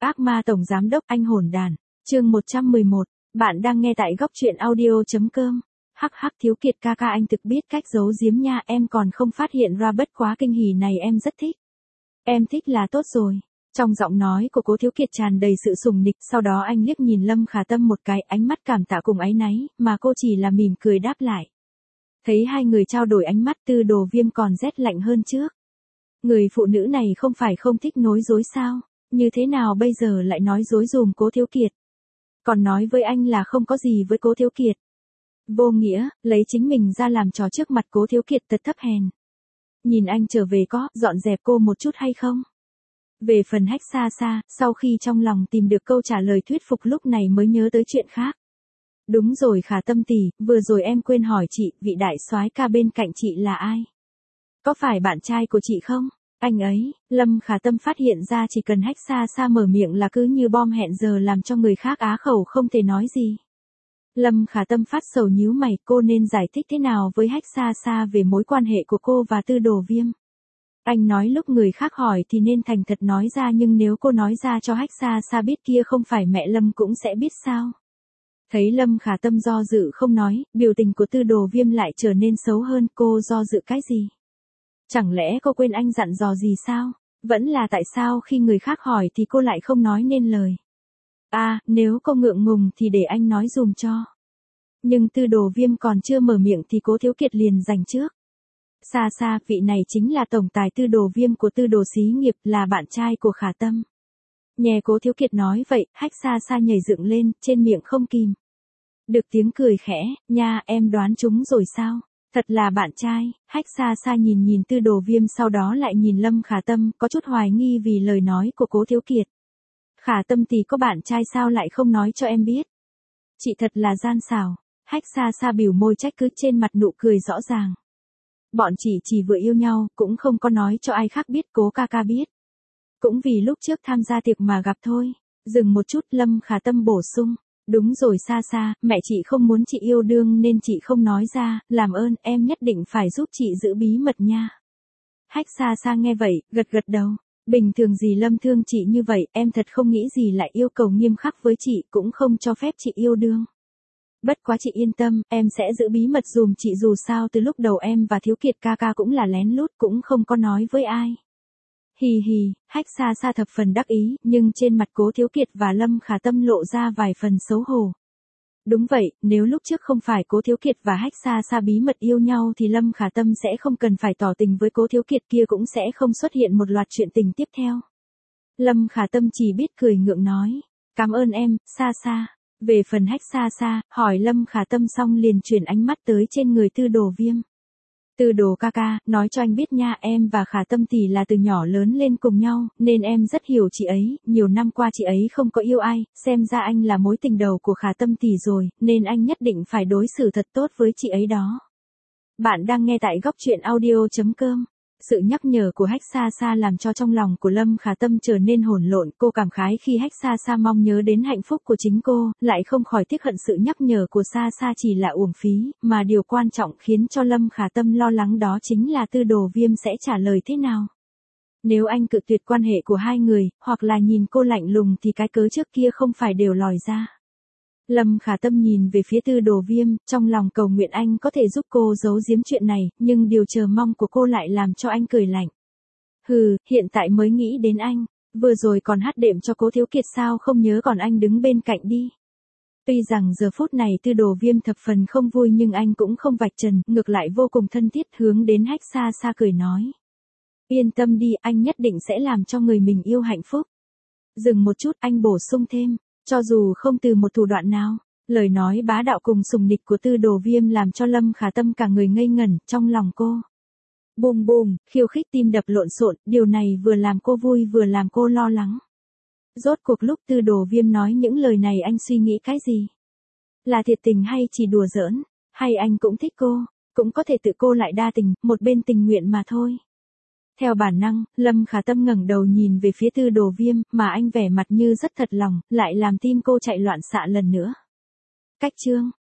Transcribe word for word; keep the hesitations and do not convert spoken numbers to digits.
Ác ma tổng giám đốc anh hồn đàn, chương một trăm mười một, bạn đang nghe tại góc truyện audio.com. Hắc hắc Thiếu Kiệt ca ca anh thực biết cách giấu giếm nha, em còn không phát hiện ra bất quá kinh hỉ này em rất thích. Em thích là tốt rồi. Trong giọng nói của Cố Thiếu Kiệt tràn đầy sự sùng nịch, sau đó anh liếc nhìn Lâm Khả Tâm một cái, ánh mắt cảm tạ cùng áy náy, mà cô chỉ là mỉm cười đáp lại. Thấy hai người trao đổi ánh mắt, Tư Đồ Viêm còn rét lạnh hơn trước. Người phụ nữ này không phải không thích nói dối sao? Như thế nào bây giờ lại nói dối dùm Cố Thiếu Kiệt? Còn nói với anh là không có gì với Cố Thiếu Kiệt. Vô nghĩa, lấy chính mình ra làm trò trước mặt Cố Thiếu Kiệt thật thấp hèn. Nhìn anh trở về có dọn dẹp cô một chút hay không? Về phần Hách Xa Xa, sau khi trong lòng tìm được câu trả lời thuyết phục lúc này mới nhớ tới chuyện khác. Đúng rồi Khả Tâm tỷ, vừa rồi em quên hỏi chị, vị đại soái ca bên cạnh chị là ai? Có phải bạn trai của chị không? Anh ấy, Lâm Khả Tâm phát hiện ra chỉ cần Hách Xa Xa mở miệng là cứ như bom hẹn giờ làm cho người khác á khẩu không thể nói gì. Lâm Khả Tâm phát sầu nhíu mày, cô nên giải thích thế nào với Hách Xa Xa về mối quan hệ của cô và Tư Đồ Viêm? Anh nói lúc người khác hỏi thì nên thành thật nói ra, nhưng nếu cô nói ra cho Hách Xa Xa biết kia không phải mẹ Lâm cũng sẽ biết sao? Thấy Lâm Khả Tâm do dự không nói, biểu tình của Tư Đồ Viêm lại trở nên xấu hơn, cô do dự cái gì? Chẳng lẽ cô quên anh dặn dò gì sao? Vẫn là tại sao khi người khác hỏi thì cô lại không nói nên lời? À, nếu cô ngượng ngùng thì để anh nói dùm cho. Nhưng Tư Đồ Viêm còn chưa mở miệng thì Cố Thiếu Kiệt liền giành trước. Xa Xa, vị này chính là tổng tài Tư Đồ Viêm của Tư Đồ xí nghiệp, là bạn trai của Khả Tâm. Nghe Cố Thiếu Kiệt nói vậy, Hách Xa Xa nhảy dựng lên, trên miệng không kìm được tiếng cười khẽ, nha em đoán trúng rồi sao? Thật là bạn trai. Hách Xa Xa nhìn nhìn Tư Đồ Viêm, sau đó lại nhìn Lâm Khả Tâm, có chút hoài nghi vì lời nói của Cố Thiếu Kiệt. Khả Tâm tỷ có bạn trai sao lại không nói cho em biết? Chị thật là gian xảo. Hách Xa Xa biểu môi trách cứ, trên mặt nụ cười rõ ràng. Bọn chị chỉ vừa yêu nhau, cũng không có nói cho ai khác biết, Cố ca ca biết. Cũng vì lúc trước tham gia tiệc mà gặp thôi. Dừng một chút, Lâm Khả Tâm bổ sung. Đúng rồi Xa Xa, mẹ chị không muốn chị yêu đương nên chị không nói ra, làm ơn em nhất định phải giúp chị giữ bí mật nha. Hách Xa Xa nghe vậy, gật gật đầu. Bình thường gì Lâm thương chị như vậy, em thật không nghĩ gì lại yêu cầu nghiêm khắc với chị, cũng không cho phép chị yêu đương. Bất quá chị yên tâm, em sẽ giữ bí mật dùm chị, dù sao từ lúc đầu em và Thiếu Kiệt ca ca cũng là lén lút, cũng không có nói với ai. Hì hì, Hách Xa Xa thập phần đắc ý, nhưng trên mặt Cố Thiếu Kiệt và Lâm Khả Tâm lộ ra vài phần xấu hổ. Đúng vậy, nếu lúc trước không phải Cố Thiếu Kiệt và Hách Xa Xa bí mật yêu nhau thì Lâm Khả Tâm sẽ không cần phải tỏ tình với Cố Thiếu Kiệt, kia cũng sẽ không xuất hiện một loạt chuyện tình tiếp theo. Lâm Khả Tâm chỉ biết cười ngượng nói, cảm ơn em, Xa Xa. Về phần Hách Xa Xa, hỏi Lâm Khả Tâm xong liền chuyển ánh mắt tới trên người Tư Đồ Viêm. Tư Đồ ca ca, nói cho anh biết nha, em và Khả Tâm tỷ là từ nhỏ lớn lên cùng nhau, nên em rất hiểu chị ấy, nhiều năm qua chị ấy không có yêu ai, xem ra anh là mối tình đầu của Khả Tâm tỷ rồi, nên anh nhất định phải đối xử thật tốt với chị ấy đó. Bạn đang nghe tại góc truyện audio.com. Sự nhắc nhở của Hách Xa Xa làm cho trong lòng của Lâm Khả Tâm trở nên hỗn lộn, cô cảm khái khi Hách Xa Xa mong nhớ đến hạnh phúc của chính cô, lại không khỏi tiếc hận sự nhắc nhở của Xa Xa chỉ là uổng phí, mà điều quan trọng khiến cho Lâm Khả Tâm lo lắng đó chính là Tư Đồ Viêm sẽ trả lời thế nào. Nếu anh cự tuyệt quan hệ của hai người, hoặc là nhìn cô lạnh lùng thì cái cớ trước kia không phải đều lòi ra. Lâm Khả Tâm nhìn về phía Tư Đồ Viêm, trong lòng cầu nguyện anh có thể giúp cô giấu giếm chuyện này, nhưng điều chờ mong của cô lại làm cho anh cười lạnh. Hừ, hiện tại mới nghĩ đến anh, vừa rồi còn hát đệm cho Cố Thiếu Kiệt sao không nhớ còn anh đứng bên cạnh đi. Tuy rằng giờ phút này Tư Đồ Viêm thập phần không vui nhưng anh cũng không vạch trần, ngược lại vô cùng thân thiết hướng đến Hách Xa Xa cười nói. Yên tâm đi, anh nhất định sẽ làm cho người mình yêu hạnh phúc. Dừng một chút, anh bổ sung thêm. Cho dù không từ một thủ đoạn nào, lời nói bá đạo cùng sùng nịch của Tư Đồ Viêm làm cho Lâm Khả Tâm cả người ngây ngẩn, trong lòng cô. Bùm bùm, khiêu khích tim đập lộn xộn, điều này vừa làm cô vui vừa làm cô lo lắng. Rốt cuộc lúc Tư Đồ Viêm nói những lời này anh suy nghĩ cái gì? Là thiệt tình hay chỉ đùa giỡn? Hay anh cũng thích cô? Cũng có thể tự cô lại đa tình, một bên tình nguyện mà thôi. Theo bản năng, Lâm Khả Tâm ngẩng đầu nhìn về phía Tư Đồ Viêm, mà anh vẻ mặt như rất thật lòng, lại làm tim cô chạy loạn xạ lần nữa. Cách chương